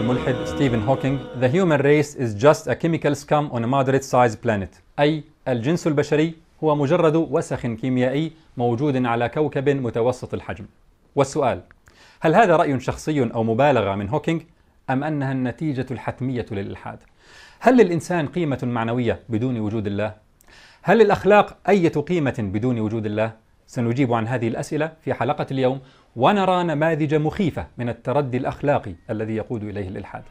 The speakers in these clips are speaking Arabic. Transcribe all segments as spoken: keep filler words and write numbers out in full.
الملحد ستيفن هوكينج: The human race is just a chemical scum on a moderate sized planet. أي الجنس البشري هو مجرد وسخ كيميائي موجود على كوكب متوسط الحجم. والسؤال: هل هذا رأي شخصي أو مبالغة من هوكينج، أم أنها النتيجة الحتمية للإلحاد؟ هل للإنسان قيمة معنوية بدون وجود الله؟ هل للأخلاق أي قيمة بدون وجود الله؟ سنجيب عن هذه الأسئلة في حلقة اليوم، ونرى نماذج مخيفة من التردي الأخلاقي الذي يقود إليه الإلحاد.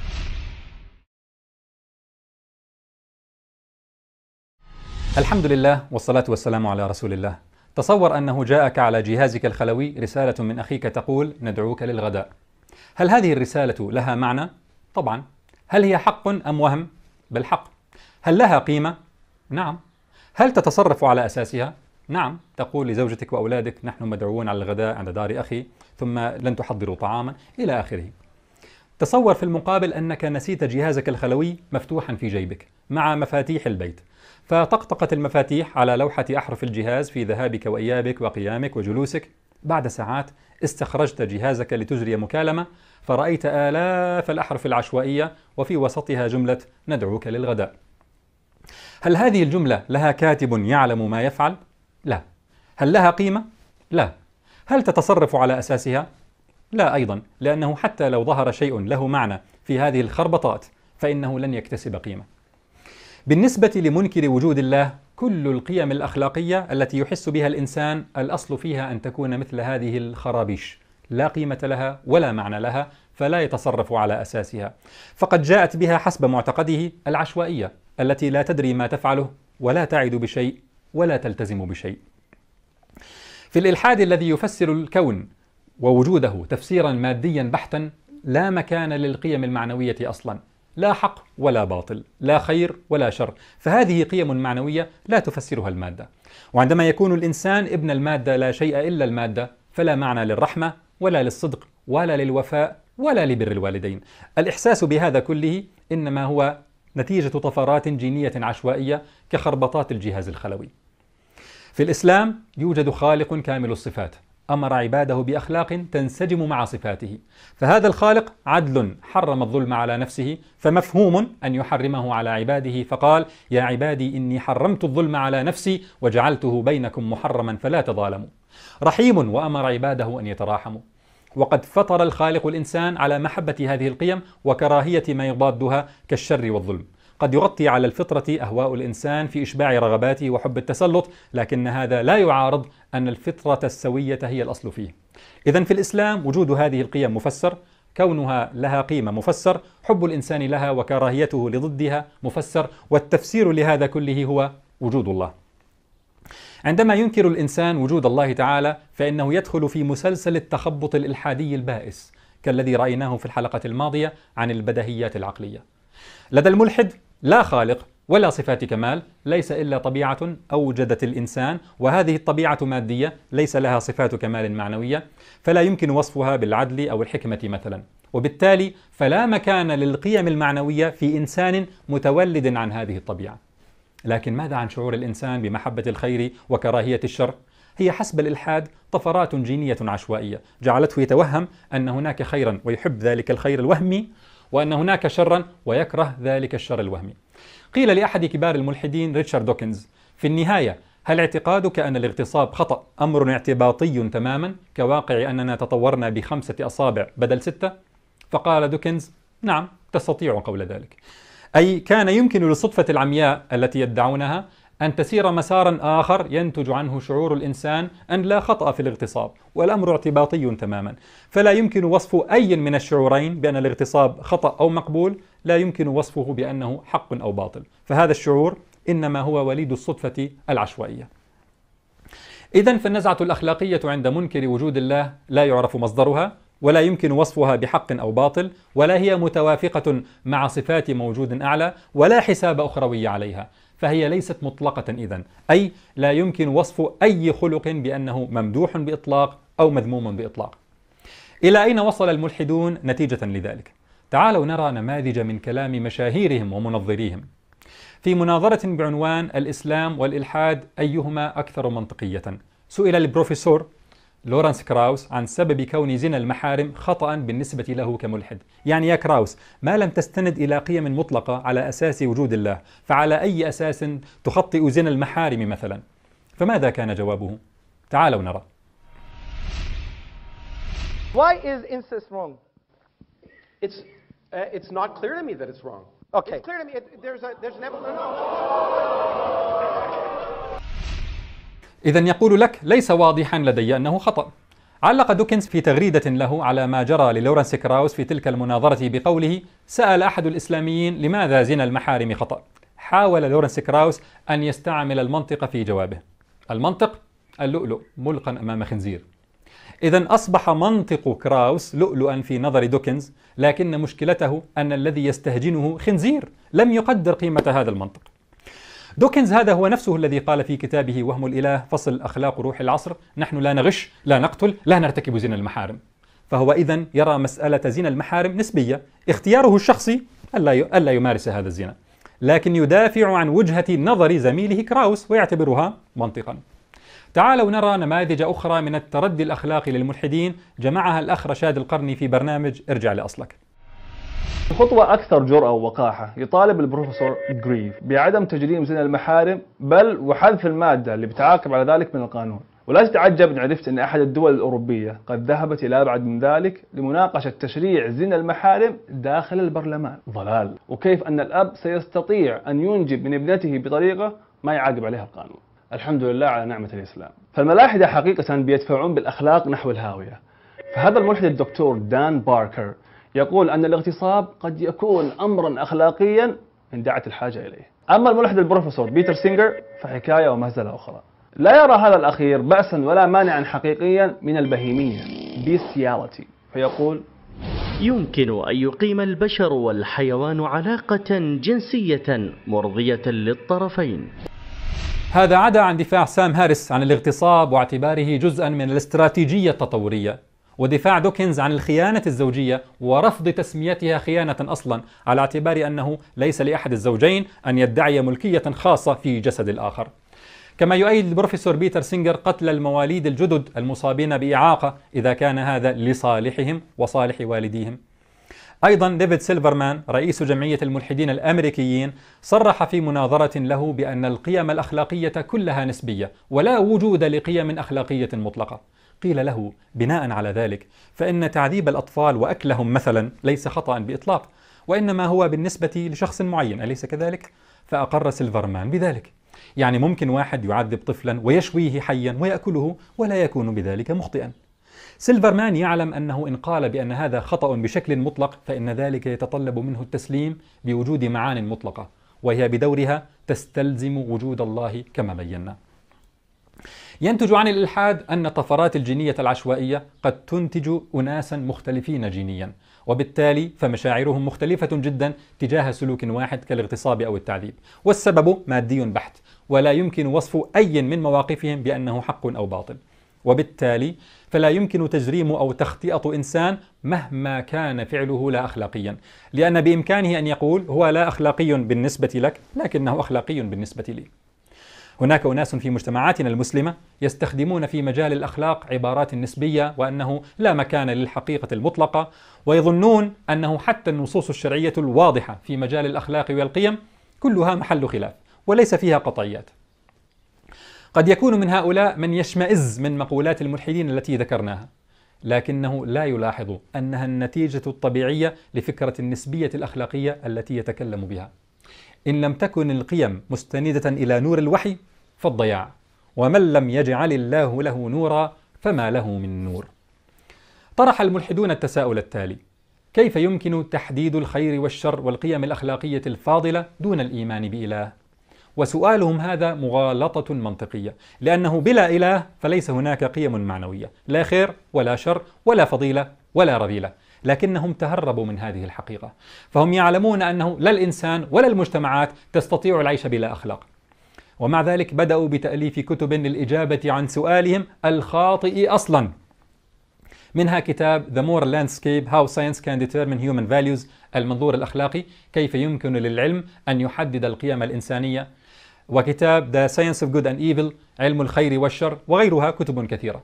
الحمد لله والصلاة والسلام على رسول الله. تصور أنه جاءك على جهازك الخلوي رسالة من أخيك تقول: ندعوك للغداء. هل هذه الرسالة لها معنى؟ طبعا. هل هي حق أم وهم؟ بل حق. هل لها قيمة؟ نعم. هل تتصرف على أساسها؟ نعم. تقول لزوجتك وأولادك: نحن مدعوون على الغداء عند دار أخي، ثم لن تحضروا طعاما، إلى آخره. تصور في المقابل أنك نسيت جهازك الخلوي مفتوحا في جيبك مع مفاتيح البيت، فطقطقت المفاتيح على لوحة أحرف الجهاز في ذهابك وإيابك وقيامك وجلوسك. بعد ساعات استخرجت جهازك لتجري مكالمة، فرأيت آلاف الأحرف العشوائية وفي وسطها جملة: ندعوك للغداء. هل هذه الجملة لها كاتب يعلم ما يفعل؟ لا. هل لها قيمة؟ لا. هل تتصرف على أساسها؟ لا أيضا، لأنه حتى لو ظهر شيء له معنى في هذه الخربطات فإنه لن يكتسب قيمة. بالنسبة لمنكر وجود الله، كل القيم الأخلاقية التي يحس بها الإنسان الأصل فيها أن تكون مثل هذه الخرابيش، لا قيمة لها ولا معنى لها، فلا يتصرف على أساسها، فقد جاءت بها حسب معتقده العشوائية التي لا تدري ما تفعله ولا تعد بشيء ولا تلتزم بشيء. في الإلحاد الذي يفسر الكون ووجوده تفسيرا ماديا بحتا، لا مكان للقيم المعنوية أصلا، لا حق ولا باطل، لا خير ولا شر، فهذه قيم معنوية لا تفسرها المادة. وعندما يكون الإنسان ابن المادة لا شيء إلا المادة، فلا معنى للرحمة ولا للصدق ولا للوفاء ولا لبر الوالدين. الإحساس بهذا كله إنما هو نتيجة طفرات جينية عشوائية كخربطات الجهاز الخلوي. في الإسلام يوجد خالق كامل الصفات، أمر عباده بأخلاق تنسجم مع صفاته، فهذا الخالق عدل حرم الظلم على نفسه، فمفهوم أن يحرمه على عباده، فقال: يا عبادي إني حرمت الظلم على نفسي وجعلته بينكم محرما فلا تظالموا. رحيم وأمر عباده أن يتراحموا. وقد فطر الخالق الإنسان على محبة هذه القيم وكراهية ما يضادها كالشر والظلم. قد يغطي على الفطرة أهواء الإنسان في إشباع رغباته وحب التسلط، لكن هذا لا يعارض أن الفطرة السوية هي الأصل فيه. إذن في الإسلام وجود هذه القيم مفسر، كونها لها قيمة مفسر، حب الإنسان لها وكراهيته لضدها مفسر، والتفسير لهذا كله هو وجود الله. عندما ينكر الإنسان وجود الله تعالى فإنه يدخل في مسلسل التخبط الإلحادي البائس كالذي رأيناه في الحلقة الماضية عن البديهيات العقلية. لدى الملحد لا خالق ولا صفات كمال، ليس إلا طبيعة أوجدت الإنسان، وهذه الطبيعة مادية ليس لها صفات كمال معنوية، فلا يمكن وصفها بالعدل أو الحكمة مثلا، وبالتالي فلا مكان للقيم المعنوية في إنسان متولد عن هذه الطبيعة. لكن ماذا عن شعور الإنسان بمحبة الخير وكراهية الشر؟ هي حسب الإلحاد طفرات جينية عشوائية جعلته يتوهم أن هناك خيرا ويحب ذلك الخير الوهمي، وأن هناك شرا ويكره ذلك الشر الوهمي. قيل لأحد كبار الملحدين ريتشارد دوكنز: في النهاية هل اعتقادك أن الاغتصاب خطأ أمر اعتباطي تماما كواقع أننا تطورنا بخمسة أصابع بدل ستة؟ فقال دوكنز: نعم، تستطيع قول ذلك. أي كان يمكن للصدفة العمياء التي يدعونها أن تسير مسارا آخر ينتج عنه شعور الإنسان أن لا خطأ في الاغتصاب والأمر اعتباطي تماما، فلا يمكن وصف أي من الشعورين بأن الاغتصاب خطأ أو مقبول، لا يمكن وصفه بأنه حق أو باطل، فهذا الشعور إنما هو وليد الصدفة العشوائية. إذن فالنزعة الأخلاقية عند منكر وجود الله لا يعرف مصدرها، ولا يمكن وصفها بحق أو باطل، ولا هي متوافقة مع صفات موجود أعلى، ولا حساب أخروي عليها، فهي ليست مطلقة إذن، أي لا يمكن وصف أي خلق بأنه ممدوح بإطلاق أو مذموم بإطلاق. إلى أين وصل الملحدون نتيجة لذلك؟ تعالوا نرى نماذج من كلام مشاهيرهم ومنظريهم. في مناظرة بعنوان الإسلام والإلحاد أيهما أكثر منطقية، سئل البروفيسور لورانس كراوس عن سبب كون زنا المحارم خطأ بالنسبة له كملحد. يعني يا كراوس، ما لم تستند إلى قيم مطلقة على أساس وجود الله، فعلى أي أساس تخطئ زنا المحارم مثلا؟ فماذا كان جوابه؟ تعالوا نرى. Why is incest wrong? It's uh, it's not clear to me that it's wrong. Okay. It's clear to me. It, there's a there's an evolution. إذن يقول لك ليس واضحا لدي أنه خطأ. علق دوكنز في تغريدة له على ما جرى للورانس كراوس في تلك المناظرة بقوله: سأل أحد الإسلاميين لماذا زنا المحارم خطأ؟ حاول لورانس كراوس أن يستعمل المنطق في جوابه. المنطق اللؤلؤ ملقا أمام خنزير. إذن أصبح منطق كراوس لؤلؤا في نظر دوكنز، لكن مشكلته أن الذي يستهجنه خنزير لم يقدر قيمة هذا المنطق. دوكنز هذا هو نفسه الذي قال في كتابه وهم الإله فصل أخلاق روح العصر: نحن لا نغش، لا نقتل، لا نرتكب زنا المحارم. فهو إذن يرى مسألة زنا المحارم نسبية، اختياره الشخصي ألا ألا يمارس هذا الزنا، لكن يدافع عن وجهة نظر زميله كراوس ويعتبرها منطقا. تعالوا نرى نماذج أخرى من التردي الأخلاقي للملحدين جمعها الأخ رشاد القرني في برنامج ارجع لأصلك. خطوة أكثر جرأة ووقاحة يطالب البروفيسور جريف بعدم تجريم زنا المحارم، بل وحذف المادة اللي بتعاقب على ذلك من القانون. ولا تتعجب إن عرفت أن أحد الدول الأوروبية قد ذهبت إلى أبعد من ذلك لمناقشة تشريع زنا المحارم داخل البرلمان. ضلال. وكيف أن الأب سيستطيع أن ينجب من ابنته بطريقة ما يعاقب عليها القانون. الحمد لله على نعمة الإسلام. فالملاحدة حقيقة بيدفعون بالأخلاق نحو الهاوية. فهذا الملحد الدكتور دان باركر يقول أن الاغتصاب قد يكون أمرا أخلاقيا إن دعت الحاجة إليه. أما الملحد البروفيسور بيتر سينجر فحكاية ومهزلة أخرى. لا يرى هذا الأخير بأسا ولا مانعا حقيقيا من البهيمية bestiality، فيقول: يمكن أن يقيم البشر والحيوان علاقة جنسية مرضية للطرفين. هذا عدا عن دفاع سام هاريس عن الاغتصاب واعتباره جزءا من الاستراتيجية التطورية، ودفاع دوكنز عن الخيانة الزوجية ورفض تسميتها خيانة أصلا، على اعتبار أنه ليس لأحد الزوجين أن يدعي ملكية خاصة في جسد الآخر. كما يؤيد البروفيسور بيتر سينجر قتل المواليد الجدد المصابين بإعاقة إذا كان هذا لصالحهم وصالح والديهم. أيضا ديفيد سيلفرمان رئيس جمعية الملحدين الأمريكيين صرح في مناظرة له بأن القيم الأخلاقية كلها نسبية ولا وجود لقيم أخلاقية مطلقة. قيل له: بناء على ذلك فإن تعذيب الأطفال وأكلهم مثلا ليس خطأ بإطلاق، وإنما هو بالنسبة لشخص معين، أليس كذلك؟ فأقر سيلفرمان بذلك. يعني ممكن واحد يعذب طفلا ويشويه حيا ويأكله ولا يكون بذلك مخطئا. سيلفرمان يعلم أنه إن قال بأن هذا خطأ بشكل مطلق فإن ذلك يتطلب منه التسليم بوجود معان مطلقة، وهي بدورها تستلزم وجود الله كما بينا. ينتج عن الإلحاد أن الطفرات الجينية العشوائية قد تنتج أناسا مختلفين جينيا، وبالتالي فمشاعرهم مختلفة جدا تجاه سلوك واحد كالاغتصاب أو التعذيب، والسبب مادي بحت، ولا يمكن وصف أي من مواقفهم بأنه حق أو باطل، وبالتالي فلا يمكن تجريم أو تخطئة إنسان مهما كان فعله لا أخلاقيا، لأن بإمكانه أن يقول هو لا أخلاقي بالنسبة لك لكنه أخلاقي بالنسبة لي. هناك أناس في مجتمعاتنا المسلمة يستخدمون في مجال الأخلاق عبارات نسبية، وأنه لا مكان للحقيقة المطلقة، ويظنون أنه حتى النصوص الشرعية الواضحة في مجال الأخلاق والقيم كلها محل خلاف وليس فيها قطعيات. قد يكون من هؤلاء من يشمئز من مقولات الملحدين التي ذكرناها، لكنه لا يلاحظ أنها النتيجة الطبيعية لفكرة النسبية الأخلاقية التي يتكلم بها. إن لم تكن القيم مستندة إلى نور الوحي فالضياع، ومن لم يجعل الله له نورا فما له من نور. طرح الملحدون التساؤل التالي: كيف يمكن تحديد الخير والشر والقيم الأخلاقية الفاضلة دون الإيمان بإله؟ وسؤالهم هذا مغالطة منطقية، لأنه بلا إله فليس هناك قيم معنوية، لا خير ولا شر ولا فضيلة ولا رذيلة، لكنهم تهربوا من هذه الحقيقة، فهم يعلمون أنه لا الإنسان ولا المجتمعات تستطيع العيش بلا أخلاق، ومع ذلك بدأوا بتأليف كتب للإجابة عن سؤالهم الخاطئ أصلا، منها كتاب The Moral Landscape How Science Can Determine Human Values، المنظور الأخلاقي، كيف يمكن للعلم أن يحدد القيم الإنسانية، وكتاب The Science of Good and Evil، علم الخير والشر، وغيرها كتب كثيرة.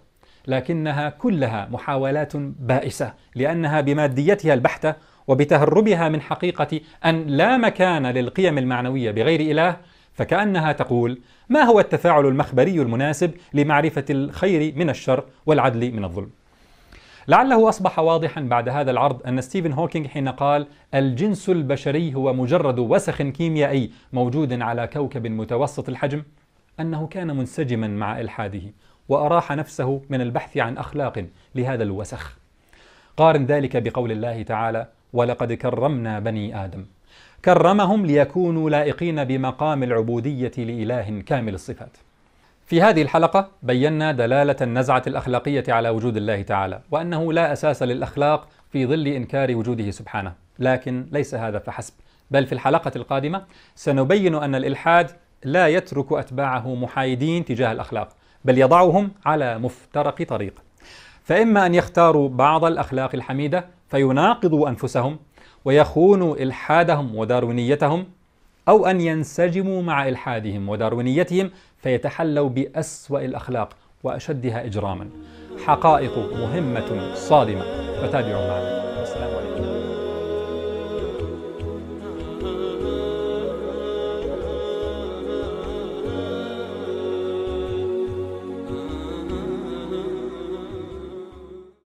لكنها كلها محاولات بائسة، لأنها بماديتها البحتة وبتهربها من حقيقة أن لا مكان للقيم المعنوية بغير إله، فكأنها تقول: ما هو التفاعل المخبري المناسب لمعرفة الخير من الشر والعدل من الظلم؟ لعله أصبح واضحا بعد هذا العرض أن ستيفن هوكينج حين قال: الجنس البشري هو مجرد وسخ كيميائي موجود على كوكب متوسط الحجم، أنه كان منسجما مع إلحاده وأراح نفسه من البحث عن أخلاق لهذا الوسخ. قارن ذلك بقول الله تعالى: ولقد كرمنا بني آدم. كرمهم ليكونوا لائقين بمقام العبودية لإله كامل الصفات. في هذه الحلقة بينا دلالة النزعة الأخلاقية على وجود الله تعالى، وأنه لا أساس للأخلاق في ظل إنكار وجوده سبحانه. لكن ليس هذا فحسب، بل في الحلقة القادمة سنبين أن الإلحاد لا يترك أتباعه محايدين تجاه الأخلاق، بل يضعهم على مفترق طريق، فإما أن يختاروا بعض الأخلاق الحميدة فيناقضوا أنفسهم ويخونوا إلحادهم وداروينيتهم، أو أن ينسجموا مع إلحادهم وداروينيتهم فيتحلوا بأسوأ الأخلاق وأشدها إجراما. حقائق مهمة صادمة، فتابعوا معنا. والسلام عليكم.